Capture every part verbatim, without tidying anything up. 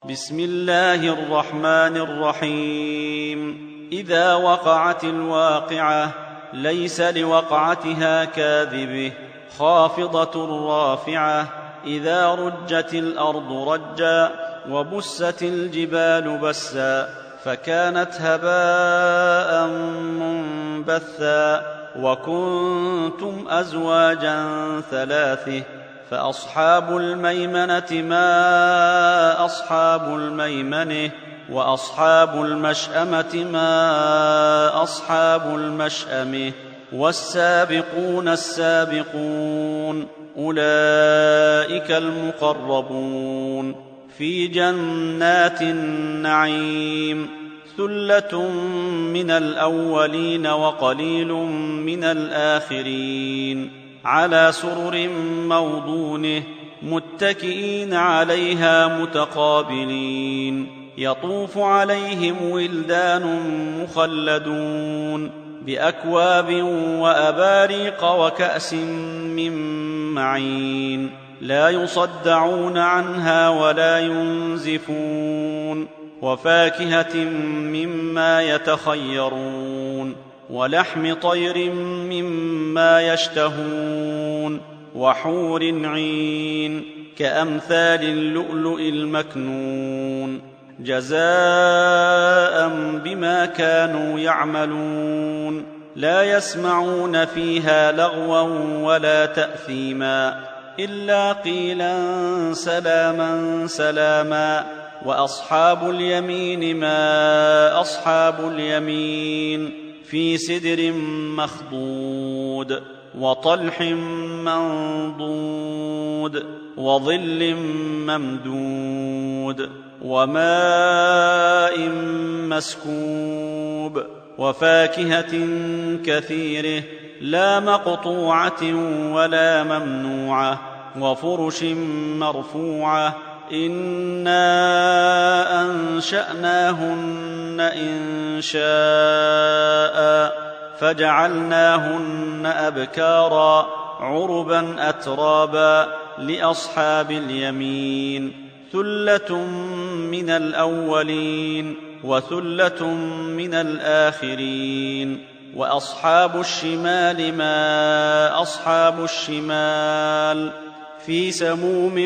بسم الله الرحمن الرحيم. إذا وقعت الواقعة ليس لوقعتها كاذبة خافضة رافعة. إذا رجت الأرض رجا وبست الجبال بسا فكانت هباء منبثا. وكنتم أزواجا ثلاثة فأصحاب الميمنة ما أصحاب الميمنة وأصحاب المشأمة ما أصحاب المشأمة. والسابقون السابقون أولئك المقربون في جنات النعيم. ثلة من الأولين وقليل من الآخرين على سرر موضونة متكئين عليها متقابلين. يطوف عليهم ولدان مخلدون بأكواب وأباريق وكأس من معين لا يصدعون عنها ولا ينزفون. وفاكهة مما يتخيرون ولحم طير مما يشتهون وحور عين كأمثال اللؤلؤ المكنون جزاء بما كانوا يعملون. لا يسمعون فيها لغوا ولا تأثيما إلا قيلا سلاما سلاما. وأصحاب اليمين ما أصحاب اليمين في سدر مخضود وطلح منضود وظل ممدود وماء مسكوب وفاكهة كثيرة لا مقطوعة ولا ممنوعة وفرش مرفوعة. إنا أنشأناهن إنشاء فجعلناهن أبكارا عربا أترابا لأصحاب اليمين. ثلة من الأولين وثلة من الآخرين. وأصحاب الشمال ما أصحاب الشمال في سموم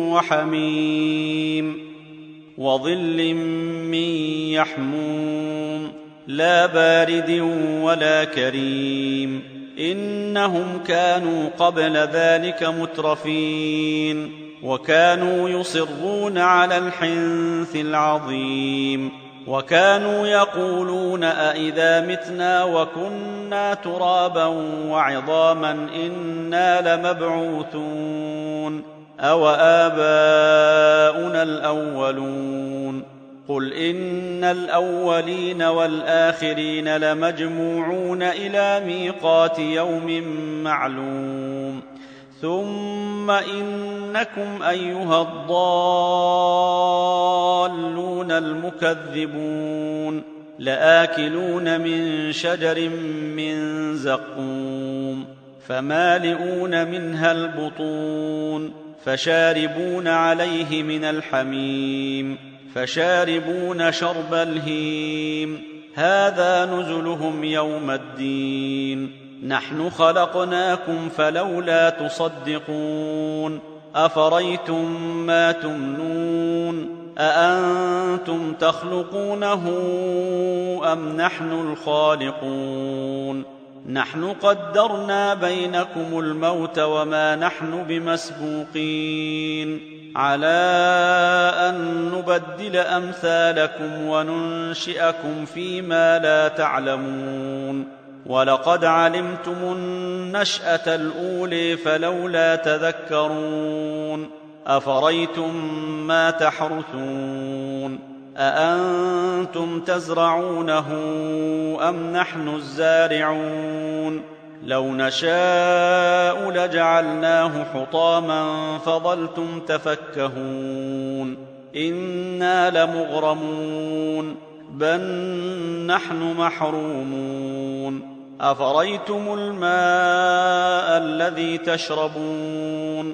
وحميم وظل من يحموم لا بارد ولا كريم. إنهم كانوا قبل ذلك مترفين وكانوا يصرون على الحنث العظيم. وكانوا يقولون أئذا متنا وكنا ترابا وعظاما إنا لمبعوثون أو آباؤنا الأولون. قل إن الأولين والآخرين لمجموعون إلى ميقات يوم معلوم. ثم إنكم أيها الضالون المكذبون لآكلون من شجر من زقوم فمالئون منها البطون فشاربون عليه من الحميم فشاربون شرب الهيم. هذا نزلهم يوم الدين. نحن خلقناكم فلولا تصدقون. أفريتم ما تمنون أأنتم تخلقونه أم نحن الخالقون. نحن قدرنا بينكم الموت وما نحن بمسبوقين على أن نبدل أمثالكم وننشئكم فيما لا تعلمون. ولقد علمتم النشأة الأولى فلولا تذكرون. أفريتم ما تحرثون أأنتم تزرعونه أم نحن الزارعون. لو نشاء لجعلناه حطاما فظلتم تفكهون. إنا لمغرمون بل نحن محرومون. أفريتم الماء الذي تشربون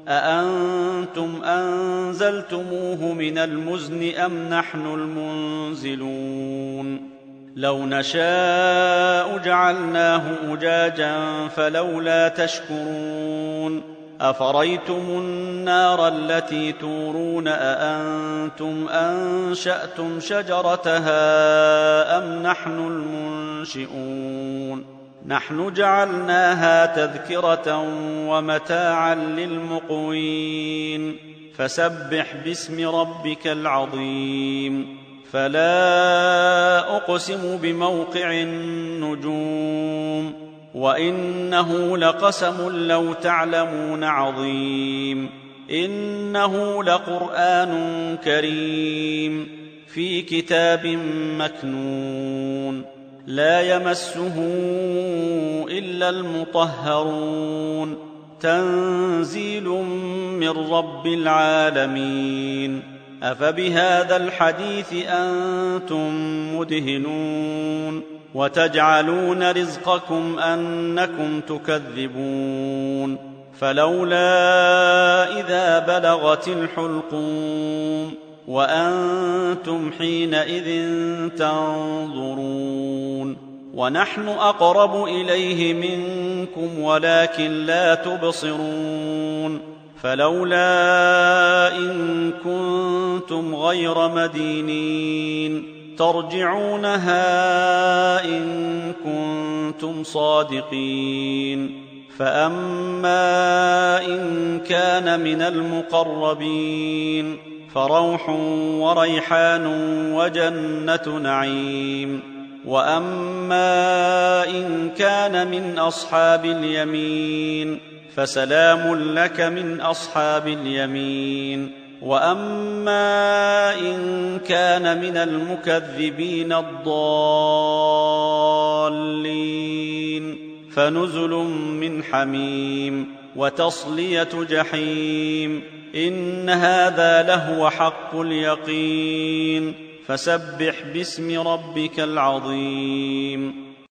أأنتم أنزلتموه من المزن أم نحن المنزلون لو نشاء جعلناه أجاجا فلولا تشكرون أفريتم النار التي تورون أأنتم أنشأتم شجرتها أم نحن المنشئون نحن جعلناها تذكرة ومتاعا للمقوين فسبح باسم ربك العظيم فلا أقسم بموقع النجوم وإنه لقسم لو تعلمون عظيم إنه لقرآن كريم في كتاب مكنون لا يمسه إلا المطهرون تنزيل من رب العالمين أفبهذا الحديث أنتم مدهنون وتجعلون رزقكم أنكم تكذبون فلولا إذا بلغت الحلقوم وأنتم حينئذ تنظرون ونحن أقرب إليه منكم ولكن لا تبصرون فلولا إن كنتم غير مدينين ترجعونها إن كنتم صادقين فأما إن كان من المقربين فروح وريحان وجنة نعيم وأما إن كان من أصحاب اليمين فسلام لك من أصحاب اليمين وأما إن كان من المكذبين الضالين فنزل من حميم وتصلية جحيم إن هذا لهو حق اليقين فسبح باسم ربك العظيم